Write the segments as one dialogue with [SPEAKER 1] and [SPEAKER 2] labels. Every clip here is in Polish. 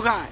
[SPEAKER 1] Słuchaj.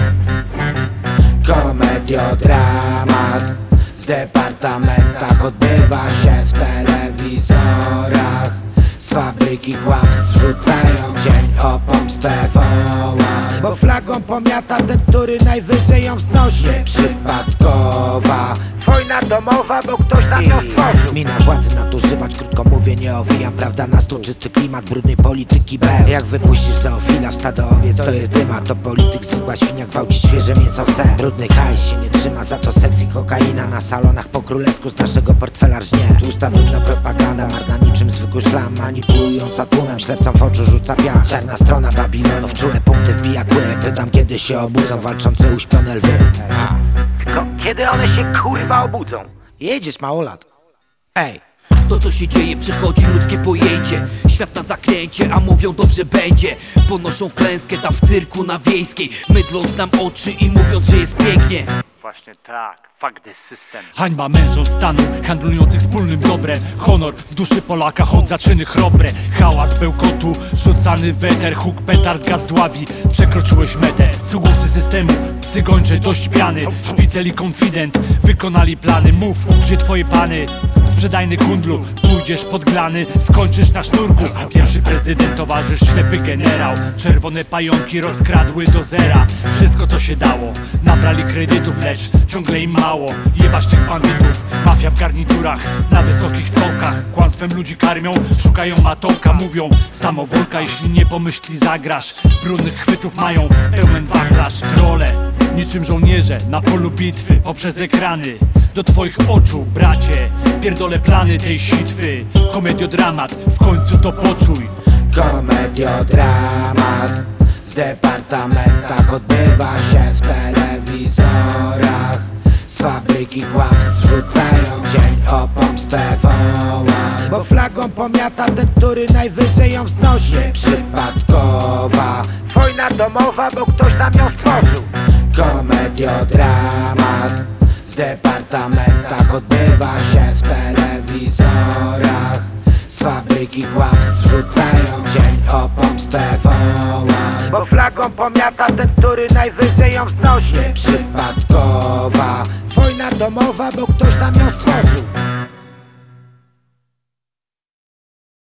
[SPEAKER 1] Komediodramat w departamentach odbywa się w telewizorach. Z fabryki kłamstw rzucają dzień o pomstę woła, bo flagą pomiata ten, który najwyżej ją wznosi. Przypadkowa wojna domowa, bo ktoś tam ją stworzył. Mina władzy nadużywać, krótko mówię, nie owijam. Prawda na stół, czysty klimat, brudnej polityki beł. Jak wypuścisz zoofila w stado owiec, to jest dyma. To polityk, zwykła świnia, gwałci świeże mięso chce. Brudny hajs się nie trzyma, za to seks i kokaina. Na salonach po królewsku z naszego portfela rżnie. Tłusta brudna propaganda, marna niczym zwykły szlam. Manipulująca tłumem, ślepcom w oczu rzuca piach. Czarna strona Babilonów, czułe punkty wbija kły. Pytam, kiedy się obudzą walczące uśpione lwy.
[SPEAKER 2] Tylko kiedy one się kurwa obudzą?
[SPEAKER 1] Jedziesz, małolat. Ej.
[SPEAKER 3] To co się dzieje przechodzi ludzkie pojęcie. Świat na zakręcie, a mówią dobrze będzie. Ponoszą klęskę tam w cyrku na Wiejskiej, mydląc nam oczy i mówiąc, że jest pięknie.
[SPEAKER 4] Właśnie tak, fuck the system.
[SPEAKER 5] Hańba mężów stanu, handlujących wspólnym dobrem. Honor w duszy Polaka, choć zaczyny chrobre. Hałas bełkotu, rzucany weter. Huk, petard, gaz dławi, przekroczyłeś metę. Sługący systemu, psy gończe, dość piany. Szpicel i konfident, wykonali plany. Mów, gdzie twoje pany? Sprzedajny kundlu, pójdziesz pod glany, skończysz na sznurku. Pierwszy prezydent, towarzysz, ślepy generał. Czerwone pająki rozkradły do zera wszystko co się dało. Nabrali kredytów, lecz ciągle im mało. Jebać tych bandytów, mafia w garniturach, na wysokich stołkach. Kłamstwem ludzi karmią, szukają matołka. Mówią, samowolka, jeśli nie pomyśli zagrasz. Brudnych chwytów mają pełen wachlarz. Trolle, niczym żołnierze na polu bitwy. Poprzez ekrany, do twoich oczu, bracie, pierdolę plany tej sitwy. Komediodramat, w końcu to poczuj.
[SPEAKER 1] Komediodramat w departamentach odbywa się w telewizorach. Z fabryki kłamstw rzucają dzień o pomstę woła, bo flagą pomiata ten, który najwyżej ją wznosi. Przypadkowa
[SPEAKER 2] Wojna domowa, bo ktoś tam ją stworzył.
[SPEAKER 1] Komediodramat w departamentach odbywa się w telewizorach. Z fabryki kłamstw rzucają dzień o pomstę woła,
[SPEAKER 2] Bo flagą pomiata ten, który najwyżej ją wznosi.
[SPEAKER 1] przypadkowa wojna domowa, bo ktoś tam ją stworzył.